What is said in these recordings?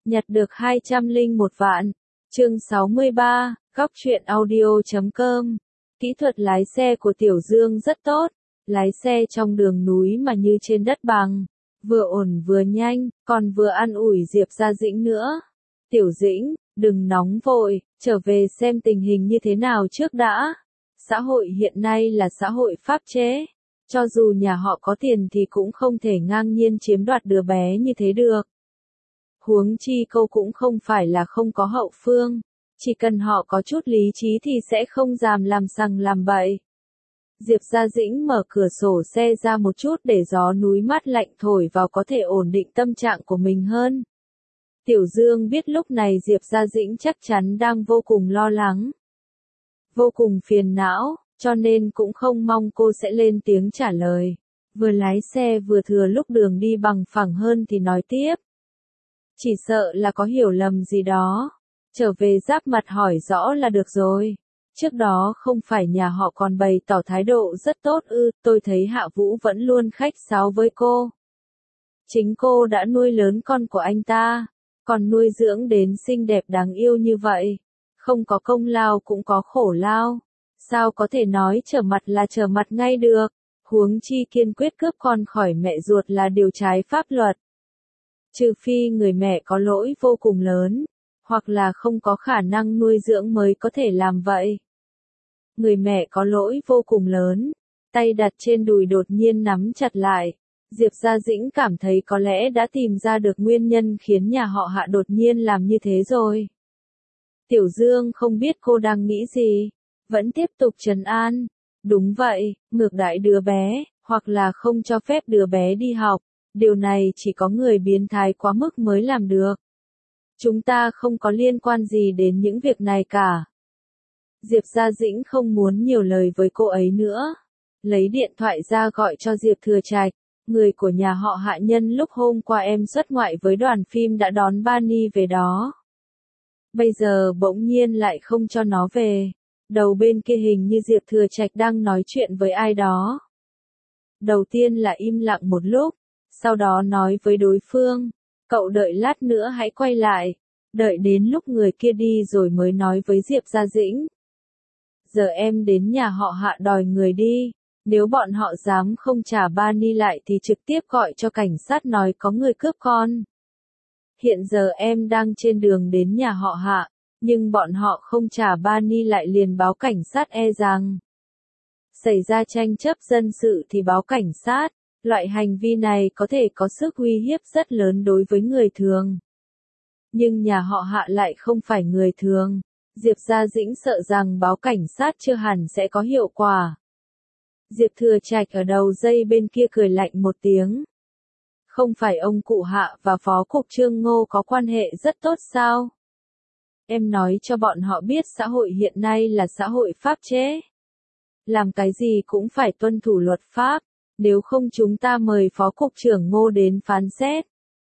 Nhặt được 201 vạn. Chương 63, góc truyện audio.com. Kỹ thuật lái xe của Tiểu Dương rất tốt, lái xe trong đường núi mà như trên đất bằng, vừa ổn vừa nhanh, còn vừa an ủi Diệp Gia Dĩnh nữa. Tiểu Dĩnh, đừng nóng vội, trở về xem tình hình như thế nào trước đã. Xã hội hiện nay là xã hội pháp chế, cho dù nhà họ có tiền thì cũng không thể ngang nhiên chiếm đoạt đứa bé như thế được. Huống chi cô cũng không phải là không có hậu phương, chỉ cần họ có chút lý trí thì sẽ không dám làm sằng làm bậy. Diệp Gia Dĩnh mở cửa sổ xe ra một chút để gió núi mát lạnh thổi vào có thể ổn định tâm trạng của mình hơn. Tiểu Dương biết lúc này Diệp Gia Dĩnh chắc chắn đang vô cùng lo lắng, vô cùng phiền não, cho nên cũng không mong cô sẽ lên tiếng trả lời. Vừa lái xe vừa thừa lúc đường đi bằng phẳng hơn thì nói tiếp. Chỉ sợ là có hiểu lầm gì đó. Trở về giáp mặt hỏi rõ là được rồi. Trước đó không phải nhà họ còn bày tỏ thái độ rất tốt ư, tôi thấy Hạ Vũ vẫn luôn khách sáo với cô. Chính cô đã nuôi lớn con của anh ta, còn nuôi dưỡng đến xinh đẹp đáng yêu như vậy. Không có công lao cũng có khổ lao. Sao có thể nói trở mặt là trở mặt ngay được, huống chi kiên quyết cướp con khỏi mẹ ruột là điều trái pháp luật. Trừ phi người mẹ có lỗi vô cùng lớn, hoặc là không có khả năng nuôi dưỡng mới có thể làm vậy. Người mẹ có lỗi vô cùng lớn, tay đặt trên đùi đột nhiên nắm chặt lại. Diệp Gia Dĩnh cảm thấy có lẽ đã tìm ra được nguyên nhân khiến nhà họ Hạ đột nhiên làm như thế rồi. Tiểu Dương không biết cô đang nghĩ gì, vẫn tiếp tục trấn an. Đúng vậy, ngược đãi đứa bé, hoặc là không cho phép đứa bé đi học. Điều này chỉ có người biến thái quá mức mới làm được. Chúng ta không có liên quan gì đến những việc này cả. Diệp Gia Dĩnh không muốn nhiều lời với cô ấy nữa. Lấy điện thoại ra gọi cho Diệp Thừa Trạch, người của nhà họ Hạ nhân lúc hôm qua em xuất ngoại với đoàn phim đã đón Bani về đó. Bây giờ bỗng nhiên lại không cho nó về. Đầu bên kia hình như Diệp Thừa Trạch đang nói chuyện với ai đó. Đầu tiên là im lặng một lúc, sau đó nói với đối phương, cậu đợi lát nữa hãy quay lại, đợi đến lúc người kia đi rồi mới nói với Diệp Gia Dĩnh. Giờ em đến nhà họ Hạ đòi người đi, nếu bọn họ dám không trả Bani lại thì trực tiếp gọi cho cảnh sát nói có người cướp con. Hiện giờ em đang trên đường đến nhà họ Hạ, nhưng bọn họ không trả Bani lại liền báo cảnh sát rằng xảy ra tranh chấp dân sự thì báo cảnh sát. Loại hành vi này có thể có sức uy hiếp rất lớn đối với người thường. Nhưng nhà họ Hạ lại không phải người thường. Diệp Gia Dĩnh sợ rằng báo cảnh sát chưa hẳn sẽ có hiệu quả. Diệp Thừa Trạch ở đầu dây bên kia cười lạnh một tiếng. Không phải ông cụ Hạ và Phó Cục Trương Ngô có quan hệ rất tốt sao? Em nói cho bọn họ biết xã hội hiện nay là xã hội pháp chế. Làm cái gì cũng phải tuân thủ luật pháp. Nếu không chúng ta mời Phó Cục trưởng Ngô đến phán xét.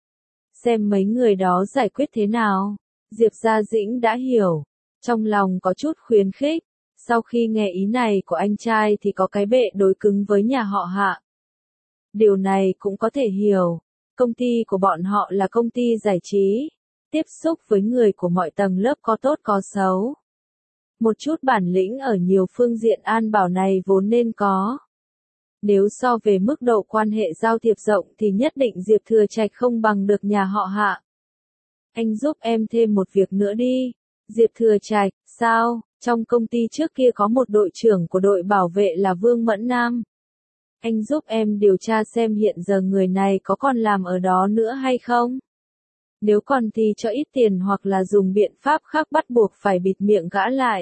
Xem mấy người đó giải quyết thế nào. Diệp Gia Dĩnh đã hiểu. Trong lòng có chút khuyến khích. Sau khi nghe ý này của anh trai thì có cái bệ đối cứng với nhà họ Hạ. Điều này cũng có thể hiểu. Công ty của bọn họ là công ty giải trí. Tiếp xúc với người của mọi tầng lớp có tốt có xấu. Một chút bản lĩnh ở nhiều phương diện an bảo này vốn nên có. Nếu so về mức độ quan hệ giao thiệp rộng thì nhất định Diệp Thừa Trạch không bằng được nhà họ Hạ. Anh giúp em thêm một việc nữa đi. Diệp Thừa Trạch, sao? Trong công ty trước kia có một đội trưởng của đội bảo vệ là Vương Mẫn Nam. Anh giúp em điều tra xem hiện giờ người này có còn làm ở đó nữa hay không? Nếu còn thì cho ít tiền hoặc là dùng biện pháp khác bắt buộc phải bịt miệng gã lại.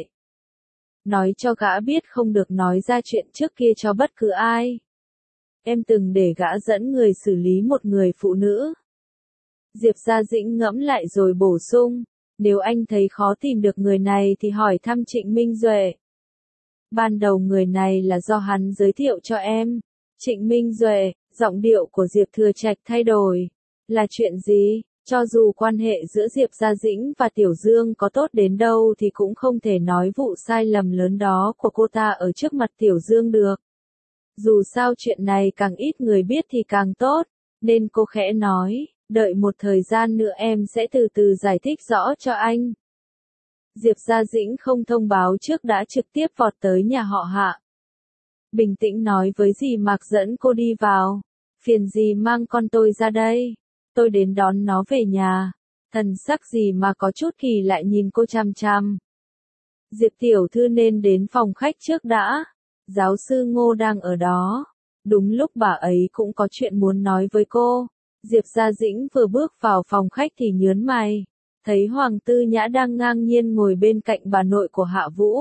Nói cho gã biết không được nói ra chuyện trước kia cho bất cứ ai. Em từng để gã dẫn người xử lý một người phụ nữ. Diệp Gia Dĩnh ngẫm lại rồi bổ sung, nếu anh thấy khó tìm được người này thì hỏi thăm Trịnh Minh Duệ. Ban đầu người này là do hắn giới thiệu cho em. Trịnh Minh Duệ, giọng điệu của Diệp Thừa Trạch thay đổi. Là chuyện gì? Cho dù quan hệ giữa Diệp Gia Dĩnh và Tiểu Dương có tốt đến đâu thì cũng không thể nói vụ sai lầm lớn đó của cô ta ở trước mặt Tiểu Dương được. Dù sao chuyện này càng ít người biết thì càng tốt, nên cô khẽ nói, Đợi một thời gian nữa em sẽ từ từ giải thích rõ cho anh. Diệp Gia Dĩnh không thông báo trước đã trực tiếp vọt tới nhà họ Hạ. Bình tĩnh nói với dì Mạc dẫn cô đi vào. Phiền dì mang con tôi ra đây. Tôi đến đón nó về nhà. Thần sắc dì mà có chút kỳ lại nhìn cô chằm chằm. Diệp tiểu thư nên đến phòng khách trước đã. Giáo sư Ngô đang ở đó. Đúng lúc bà ấy cũng có chuyện muốn nói với cô. Diệp Gia Dĩnh vừa bước vào phòng khách thì nhớn mày. Thấy Hoàng Tư Nhã đang ngang nhiên ngồi bên cạnh bà nội của Hạ Vũ.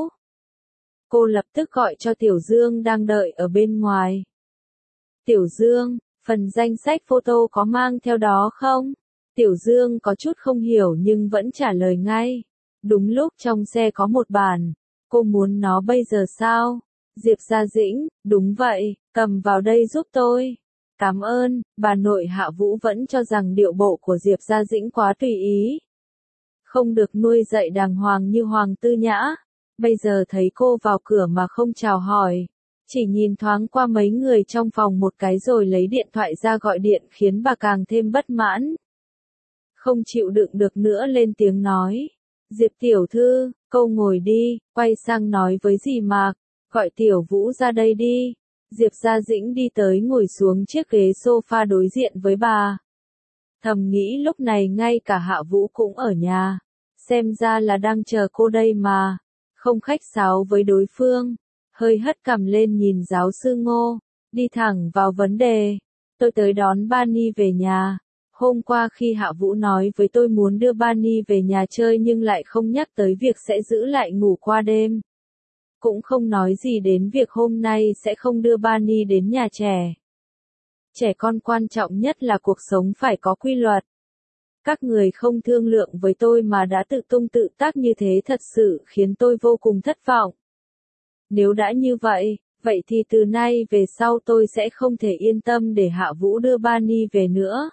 Cô lập tức gọi cho Tiểu Dương đang đợi ở bên ngoài. Tiểu Dương, phần danh sách photo có mang theo đó không? Tiểu Dương có chút không hiểu nhưng vẫn trả lời ngay. Đúng lúc trong xe có một bản. Cô muốn nó bây giờ sao? Diệp Gia Dĩnh, đúng vậy, cầm vào đây giúp tôi. Cảm ơn, bà nội Hạ Vũ vẫn cho rằng điệu bộ của Diệp Gia Dĩnh quá tùy ý. Không được nuôi dạy đàng hoàng như Hoàng Tư Nhã. Bây giờ thấy cô vào cửa mà không chào hỏi. Chỉ nhìn thoáng qua mấy người trong phòng một cái rồi lấy điện thoại ra gọi điện khiến bà càng thêm bất mãn. Không chịu đựng được nữa lên tiếng nói. Diệp tiểu thư, cô ngồi đi, quay sang nói với dì Mạc, gọi Tiểu Vũ ra đây đi. Diệp Gia Dĩnh đi tới ngồi xuống chiếc ghế sofa đối diện với bà. Thầm nghĩ lúc này ngay cả Hạ Vũ cũng ở nhà. Xem ra là đang chờ cô đây mà. Không khách sáo với đối phương. Hơi hất cằm lên nhìn giáo sư Ngô. Đi thẳng vào vấn đề. Tôi tới đón Bani về nhà. Hôm qua khi Hạ Vũ nói với tôi muốn đưa Bani về nhà chơi nhưng lại không nhắc tới việc sẽ giữ lại ngủ qua đêm. Cũng không nói gì đến việc hôm nay sẽ không đưa Bani đến nhà trẻ. Trẻ con quan trọng nhất là cuộc sống phải có quy luật. Các người không thương lượng với tôi mà đã tự tung tự tác như thế thật sự khiến tôi vô cùng thất vọng. Nếu đã như vậy, vậy thì từ nay về sau tôi sẽ không thể yên tâm để Hạ Vũ đưa Bani về nữa.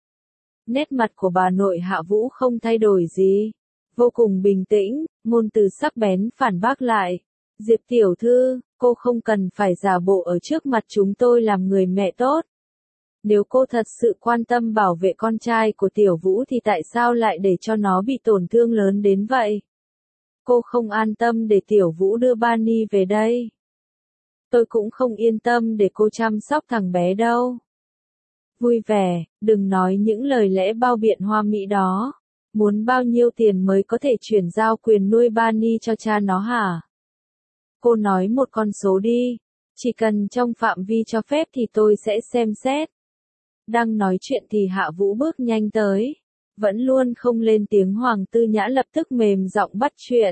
Nét mặt của bà nội Hạ Vũ không thay đổi gì. Vô cùng bình tĩnh, ngôn từ sắc bén phản bác lại. Diệp tiểu thư, cô không cần phải giả bộ ở trước mặt chúng tôi làm người mẹ tốt. Nếu cô thật sự quan tâm bảo vệ con trai của Tiểu Vũ thì tại sao lại để cho nó bị tổn thương lớn đến vậy? Cô không an tâm để Tiểu Vũ đưa Bani về đây. Tôi cũng không yên tâm để cô chăm sóc thằng bé đâu. Vui vẻ, đừng nói những lời lẽ bao biện hoa mỹ đó. Muốn bao nhiêu tiền mới có thể chuyển giao quyền nuôi Bani cho cha nó hả? Cô nói một con số đi. Chỉ cần trong phạm vi cho phép thì tôi sẽ xem xét. Đang nói chuyện thì Hạ Vũ bước nhanh tới. Vẫn luôn không lên tiếng Hoàng Tư Nhã lập tức mềm giọng bắt chuyện.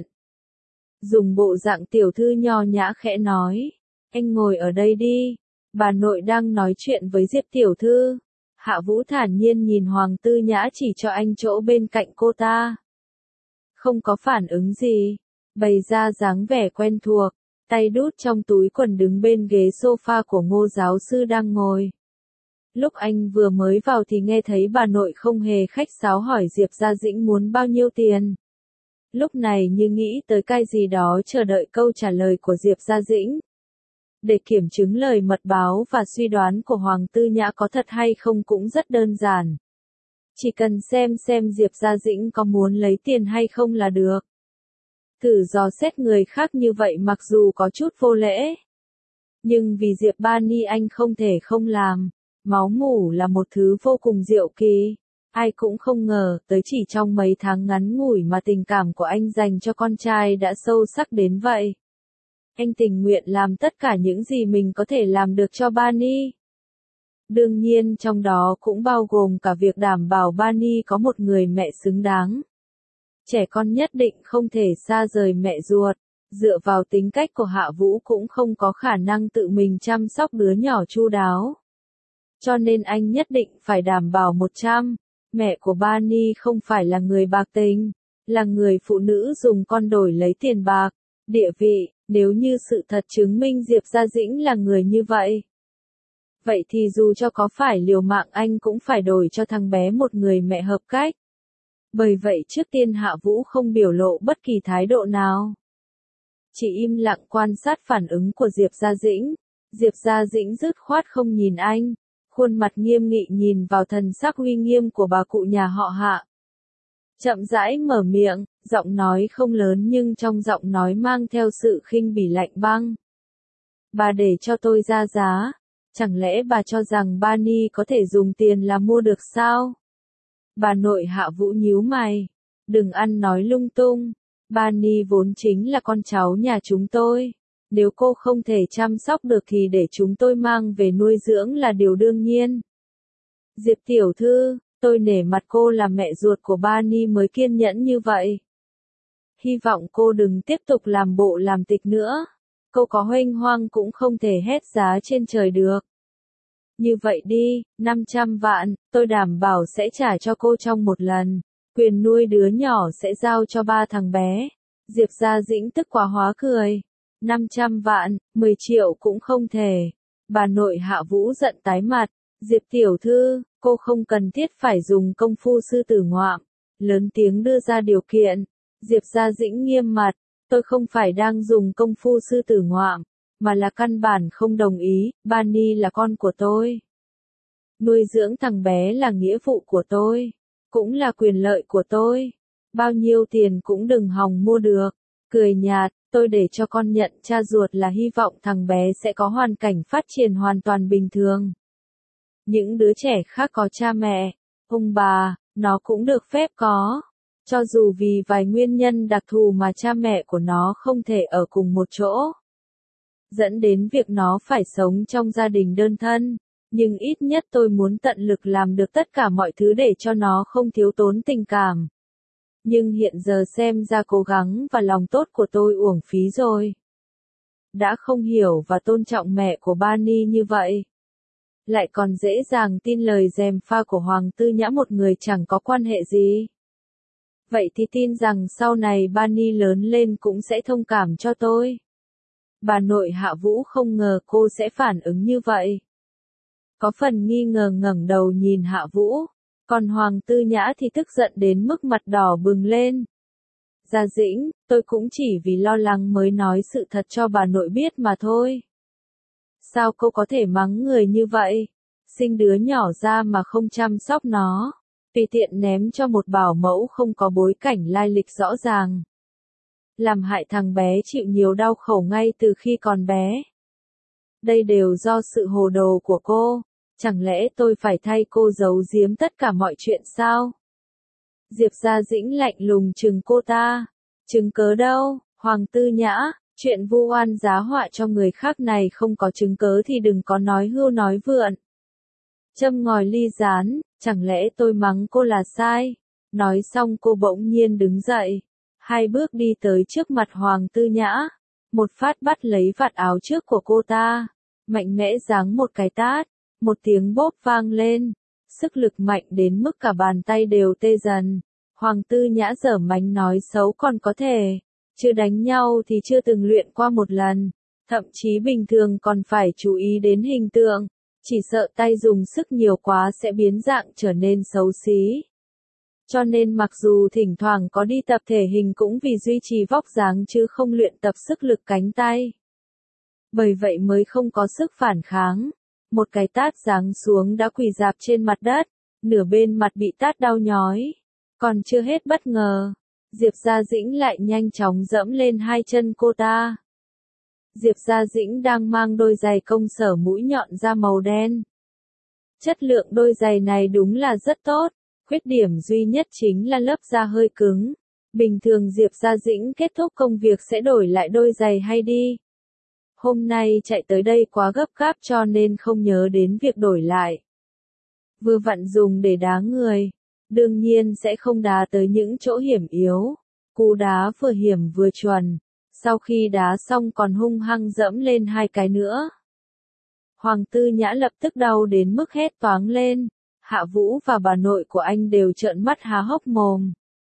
Dùng bộ dạng tiểu thư nho nhã khẽ nói. Anh ngồi ở đây đi. Bà nội đang nói chuyện với Diệp tiểu thư. Hạ Vũ thản nhiên nhìn Hoàng Tư Nhã chỉ cho anh chỗ bên cạnh cô ta. Không có phản ứng gì. Bày ra dáng vẻ quen thuộc. Tay đút trong túi quần đứng bên ghế sofa của Ngô giáo sư đang ngồi. Lúc anh vừa mới vào thì nghe thấy bà nội không hề khách sáo hỏi Diệp Gia Dĩnh muốn bao nhiêu tiền. Lúc này như nghĩ tới cái gì đó chờ đợi câu trả lời của Diệp Gia Dĩnh. Để kiểm chứng lời mật báo và suy đoán của Hoàng Tư Nhã có thật hay không cũng rất đơn giản. Chỉ cần xem Diệp Gia Dĩnh có muốn lấy tiền hay không là được. Thử dò xét người khác như vậy mặc dù có chút vô lễ. Nhưng vì Diệp Bani anh không thể không làm. Máu mủ là một thứ vô cùng diệu kỳ. Ai cũng không ngờ, tới chỉ trong mấy tháng ngắn ngủi mà tình cảm của anh dành cho con trai đã sâu sắc đến vậy. Anh tình nguyện làm tất cả những gì mình có thể làm được cho Bani. Đương nhiên trong đó cũng bao gồm cả việc đảm bảo Bani có một người mẹ xứng đáng. Trẻ con nhất định không thể xa rời mẹ ruột. Dựa vào tính cách của Hạ Vũ cũng không có khả năng tự mình chăm sóc đứa nhỏ chu đáo. Cho nên anh nhất định phải đảm bảo 100. Mẹ của Bani không phải là người bạc tình, là người phụ nữ dùng con đổi lấy tiền bạc, địa vị, nếu như sự thật chứng minh Diệp Gia Dĩnh là người như vậy. Vậy thì dù cho có phải liều mạng anh cũng phải đổi cho thằng bé một người mẹ hợp cách. Bởi vậy trước tiên Hạ Vũ không biểu lộ bất kỳ thái độ nào. Chỉ im lặng quan sát phản ứng của Diệp Gia Dĩnh. Diệp Gia Dĩnh dứt khoát không nhìn anh. khuôn mặt nghiêm nghị nhìn vào thần sắc uy nghiêm của bà cụ nhà họ Hạ. Chậm rãi mở miệng, giọng nói không lớn nhưng trong giọng nói mang theo sự khinh bỉ lạnh băng. Bà để cho tôi ra giá, chẳng lẽ bà cho rằng Bani có thể dùng tiền là mua được sao? Bà nội Hạ Vũ nhíu mày, đừng ăn nói lung tung, Bani vốn chính là con cháu nhà chúng tôi. Nếu cô không thể chăm sóc được thì để chúng tôi mang về nuôi dưỡng là điều đương nhiên. Diệp tiểu thư, tôi nể mặt cô là mẹ ruột của Bani mới kiên nhẫn như vậy. Hy vọng cô đừng tiếp tục làm bộ làm tịch nữa. Cô có huênh hoang cũng không thể hét giá trên trời được. Như vậy đi, 500 vạn, tôi đảm bảo sẽ trả cho cô trong một lần. Quyền nuôi đứa nhỏ sẽ giao cho 3 thằng bé. Diệp Gia Dĩnh tức quá hóa cười. 500 vạn, 10 triệu cũng không thể. Bà nội Hạ Vũ giận tái mặt. Diệp tiểu thư, cô không cần thiết phải dùng công phu sư tử ngoạm. Lớn tiếng đưa ra điều kiện. Diệp Gia Dĩnh nghiêm mặt. Tôi không phải đang dùng công phu sư tử ngoạm, mà là căn bản không đồng ý. Bani là con của tôi. Nuôi dưỡng thằng bé là nghĩa vụ của tôi. Cũng là quyền lợi của tôi. Bao nhiêu tiền cũng đừng hòng mua được. Cười nhạt, tôi để cho con nhận cha ruột là hy vọng thằng bé sẽ có hoàn cảnh phát triển hoàn toàn bình thường. Những đứa trẻ khác có cha mẹ, ông bà, nó cũng được phép có. Cho dù vì vài nguyên nhân đặc thù mà cha mẹ của nó không thể ở cùng một chỗ, dẫn đến việc nó phải sống trong gia đình đơn thân, nhưng ít nhất tôi muốn tận lực làm được tất cả mọi thứ để cho nó không thiếu tốn tình cảm. Nhưng hiện giờ xem ra cố gắng và lòng tốt của tôi uổng phí rồi. Đã không hiểu và tôn trọng mẹ của Bani như vậy, lại còn dễ dàng tin lời gièm pha của Hoàng Tư Nhã, một người chẳng có quan hệ gì. Vậy thì tin rằng sau này Bani lớn lên cũng sẽ thông cảm cho tôi. Bà nội Hạ Vũ không ngờ cô sẽ phản ứng như vậy. Có phần nghi ngờ ngẩng đầu nhìn Hạ Vũ, còn Hoàng Tư Nhã thì tức giận đến mức mặt đỏ bừng lên. Gia Dĩnh, tôi cũng chỉ vì lo lắng mới nói sự thật cho bà nội biết mà thôi. Sao cô có thể mắng người như vậy? Sinh đứa nhỏ ra mà không chăm sóc nó, tùy tiện ném cho một bảo mẫu không có bối cảnh lai lịch rõ ràng. Làm hại thằng bé chịu nhiều đau khổ ngay từ khi còn bé. Đây đều do sự hồ đồ của cô. Chẳng lẽ tôi phải thay cô giấu giếm tất cả mọi chuyện sao? Diệp Gia Dĩnh lạnh lùng trừng cô ta. Chứng cớ đâu, Hoàng Tư Nhã, chuyện vu oan giá họa cho người khác này không có chứng cớ thì đừng có nói hưu nói vượn. Châm ngòi ly rán, chẳng lẽ tôi mắng cô là sai? Nói xong cô bỗng nhiên đứng dậy, 2 bước đi tới trước mặt Hoàng Tư Nhã, một phát bắt lấy vạt áo trước của cô ta, mạnh mẽ giáng một cái tát, một tiếng bốp vang lên, sức lực mạnh đến mức cả bàn tay đều tê dần. Hoàng Tư Nhã dở mánh nói xấu còn có thể, chưa đánh nhau thì chưa từng luyện qua một lần, thậm chí bình thường còn phải chú ý đến hình tượng, chỉ sợ tay dùng sức nhiều quá sẽ biến dạng trở nên xấu xí. Cho nên mặc dù thỉnh thoảng có đi tập thể hình cũng vì duy trì vóc dáng chứ không luyện tập sức lực cánh tay. Bởi vậy mới không có sức phản kháng. Một cái tát giáng xuống đã quỳ rạp trên mặt đất, nửa bên mặt bị tát đau nhói. Còn chưa hết bất ngờ, Diệp Gia Dĩnh lại nhanh chóng dẫm lên 2 chân cô ta. Diệp Gia Dĩnh đang mang đôi giày công sở mũi nhọn da màu đen. Chất lượng đôi giày này đúng là rất tốt, khuyết điểm duy nhất chính là lớp da hơi cứng. Bình thường Diệp Gia Dĩnh kết thúc công việc sẽ đổi lại đôi giày hay đi. Hôm nay chạy tới đây quá gấp gáp cho nên không nhớ đến việc đổi lại. Vừa vặn dùng để đá người, đương nhiên sẽ không đá tới những chỗ hiểm yếu. Cú đá vừa hiểm vừa chuẩn, sau khi đá xong còn hung hăng dẫm lên 2 cái nữa. Hoàng Tư Nhã lập tức đau đến mức hét toáng lên, Hạ Vũ và bà nội của anh đều trợn mắt há hốc mồm.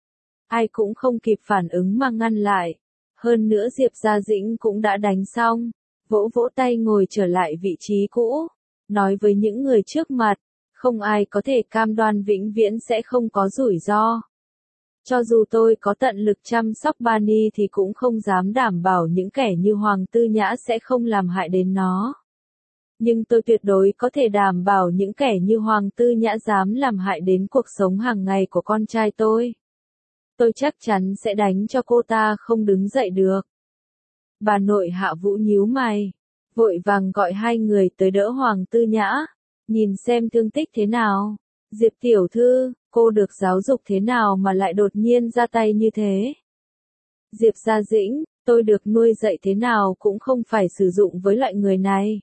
Ai cũng không kịp phản ứng mà ngăn lại. Hơn nữa Diệp Gia Dĩnh cũng đã đánh xong, vỗ vỗ tay ngồi trở lại vị trí cũ, nói với những người trước mặt, không ai có thể cam đoan vĩnh viễn sẽ không có rủi ro. Cho dù tôi có tận lực chăm sóc Bani thì cũng không dám đảm bảo những kẻ như Hoàng Tư Nhã sẽ không làm hại đến nó. Nhưng tôi tuyệt đối có thể đảm bảo những kẻ như Hoàng Tư Nhã dám làm hại đến cuộc sống hàng ngày của con trai tôi. Tôi chắc chắn sẽ đánh cho cô ta không đứng dậy được. Bà nội Hạ Vũ nhíu mày, vội vàng gọi hai người tới đỡ Hoàng Tư Nhã, nhìn xem thương tích thế nào. Diệp tiểu thư, cô được giáo dục thế nào mà lại đột nhiên ra tay như thế? Diệp Gia Dĩnh, tôi được nuôi dạy thế nào cũng không phải sử dụng với loại người này.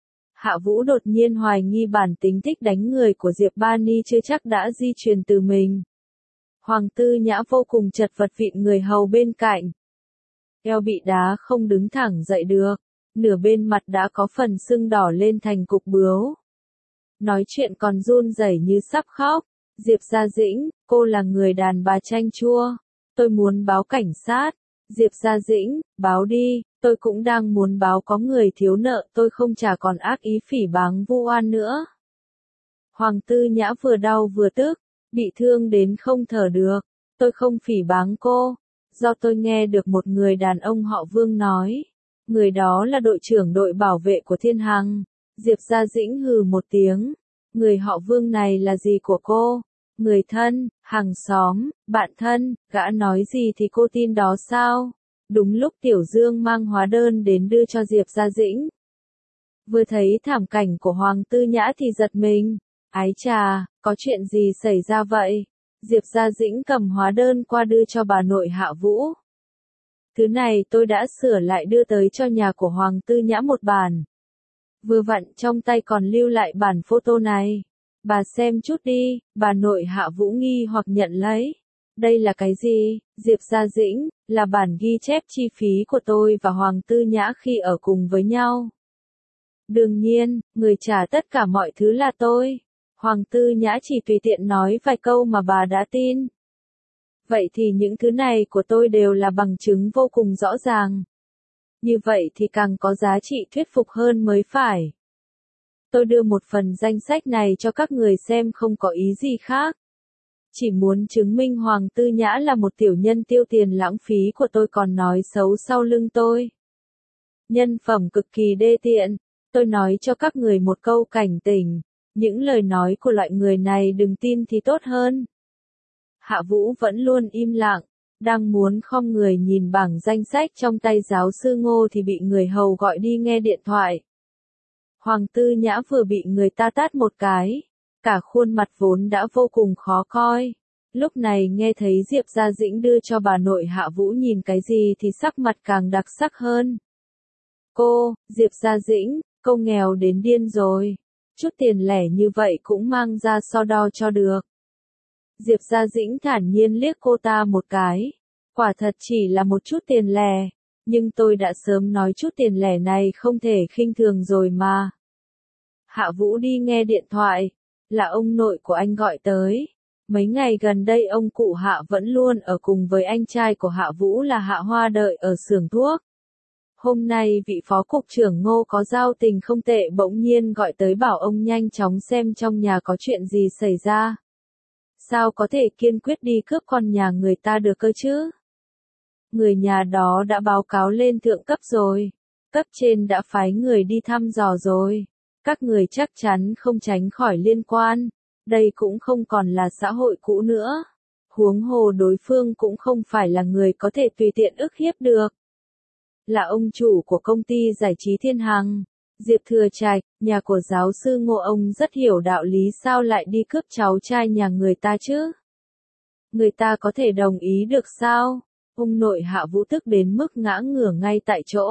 Hạ Vũ đột nhiên hoài nghi bản tính thích đánh người của Diệp Bani chưa chắc đã di truyền từ mình. Hoàng Tư Nhã vô cùng chật vật vịn người hầu bên cạnh. Eo bị đá không đứng thẳng dậy được, nửa bên mặt đã có phần sưng đỏ lên thành cục bướu. Nói chuyện còn run rẩy như sắp khóc. Diệp Gia Dĩnh, cô là người đàn bà chanh chua. Tôi muốn báo cảnh sát. Diệp Gia Dĩnh, báo đi, tôi cũng đang muốn báo có người thiếu nợ tôi không trả còn ác ý phỉ báng vu oan nữa. Hoàng Tư Nhã vừa đau vừa tức, bị thương đến không thở được. Tôi không phỉ báng cô, do tôi nghe được một người đàn ông họ Vương nói. Người đó là đội trưởng đội bảo vệ của Thiên Hằng. Diệp Gia Dĩnh hừ một tiếng. Người họ Vương này là gì của cô? Người thân, hàng xóm, bạn thân, gã nói gì thì cô tin đó sao? Đúng lúc Tiểu Dương mang hóa đơn đến đưa cho Diệp Gia Dĩnh. Vừa thấy thảm cảnh của Hoàng Tư Nhã thì giật mình. Ái chà, có chuyện gì xảy ra vậy? Diệp Gia Dĩnh cầm hóa đơn qua đưa cho bà nội Hạ Vũ. Thứ này tôi đã sửa lại đưa tới cho nhà của Hoàng Tư Nhã một bản. Vừa vặn trong tay còn lưu lại bản photo này. Bà xem chút đi, bà nội Hạ Vũ nghi hoặc nhận lấy. Đây là cái gì? Diệp Gia Dĩnh, là bản ghi chép chi phí của tôi và Hoàng Tư Nhã khi ở cùng với nhau. Đương nhiên, người trả tất cả mọi thứ là tôi. Hoàng Tư Nhã chỉ tùy tiện nói vài câu mà bà đã tin. Vậy thì những thứ này của tôi đều là bằng chứng vô cùng rõ ràng. Như vậy thì càng có giá trị thuyết phục hơn mới phải. Tôi đưa một phần danh sách này cho các người xem không có ý gì khác. Chỉ muốn chứng minh Hoàng Tư Nhã là một tiểu nhân tiêu tiền lãng phí của tôi còn nói xấu sau lưng tôi. Nhân phẩm cực kỳ đê tiện. Tôi nói cho các người một câu cảnh tỉnh. Những lời nói của loại người này đừng tin thì tốt hơn. Hạ Vũ vẫn luôn im lặng. Đang muốn khom người nhìn bảng danh sách trong tay giáo sư Ngô thì bị người hầu gọi đi nghe điện thoại. Hoàng Tư Nhã vừa bị người ta tát một cái. Cả khuôn mặt vốn đã vô cùng khó coi. Lúc này nghe thấy Diệp Gia Dĩnh đưa cho bà nội Hạ Vũ nhìn cái gì thì sắc mặt càng đặc sắc hơn. Cô, Diệp Gia Dĩnh, cô nghèo đến điên rồi. Chút tiền lẻ như vậy cũng mang ra so đo cho được. Diệp Gia Dĩnh thản nhiên liếc cô ta một cái. Quả thật chỉ là một chút tiền lẻ. Nhưng tôi đã sớm nói chút tiền lẻ này không thể khinh thường rồi mà. Hạ Vũ đi nghe điện thoại. Là ông nội của anh gọi tới. Mấy ngày gần đây ông cụ Hạ vẫn luôn ở cùng với anh trai của Hạ Vũ là Hạ Hoa đợi ở xưởng thuốc. Hôm nay vị phó cục trưởng Ngô có giao tình không tệ bỗng nhiên gọi tới bảo ông nhanh chóng xem trong nhà có chuyện gì xảy ra. Sao có thể kiên quyết đi cướp con nhà người ta được cơ chứ? Người nhà đó đã báo cáo lên thượng cấp rồi. Cấp trên đã phái người đi thăm dò rồi. Các người chắc chắn không tránh khỏi liên quan. Đây cũng không còn là xã hội cũ nữa. Huống hồ đối phương cũng không phải là người có thể tùy tiện ức hiếp được. Là ông chủ của công ty giải trí Thiên Hằng. Diệp Thừa Trạch, nhà của giáo sư Ngô ông rất hiểu đạo lý sao lại đi cướp cháu trai nhà người ta chứ? Người ta có thể đồng ý được sao? Ông nội Hạ Vũ tức đến mức ngã ngửa ngay tại chỗ.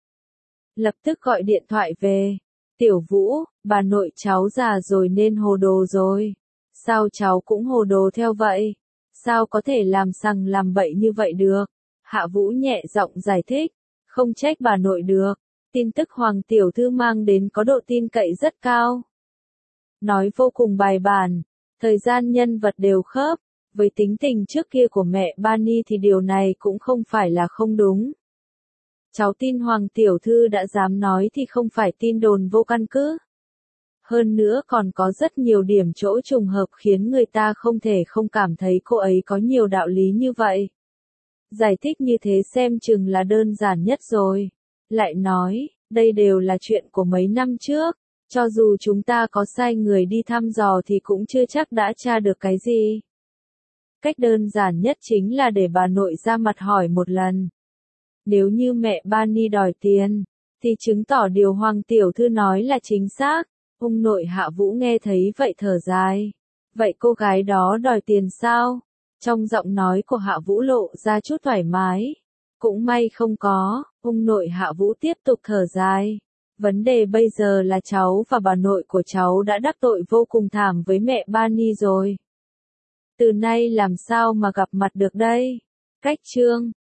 Lập tức gọi điện thoại về. Tiểu Vũ, bà nội cháu già rồi nên hồ đồ rồi. Sao cháu cũng hồ đồ theo vậy? Sao có thể làm sằng làm bậy như vậy được? Hạ Vũ nhẹ giọng giải thích. Không trách bà nội được. Tin tức Hoàng Tiểu Thư mang đến có độ tin cậy rất cao. Nói vô cùng bài bản. Thời gian nhân vật đều khớp. Với tính tình trước kia của mẹ Bani thì điều này cũng không phải là không đúng. Cháu tin Hoàng Tiểu Thư đã dám nói thì không phải tin đồn vô căn cứ. Hơn nữa còn có rất nhiều điểm chỗ trùng hợp khiến người ta không thể không cảm thấy cô ấy có nhiều đạo lý như vậy. Giải thích như thế xem chừng là đơn giản nhất rồi. Lại nói, đây đều là chuyện của mấy năm trước. Cho dù chúng ta có sai người đi thăm dò thì cũng chưa chắc đã tra được cái gì. Cách đơn giản nhất chính là để bà nội ra mặt hỏi một lần. Nếu như mẹ Bani đòi tiền, thì chứng tỏ điều Hoàng tiểu thư nói là chính xác. Ông nội Hạ Vũ nghe thấy vậy thở dài. Vậy cô gái đó đòi tiền sao? Trong giọng nói của Hạ Vũ lộ ra chút thoải mái. Cũng may không có, ông nội Hạ Vũ tiếp tục thở dài. Vấn đề bây giờ là cháu và bà nội của cháu đã đắc tội vô cùng thảm với mẹ Bani rồi. Từ nay làm sao mà gặp mặt được đây? Cách chương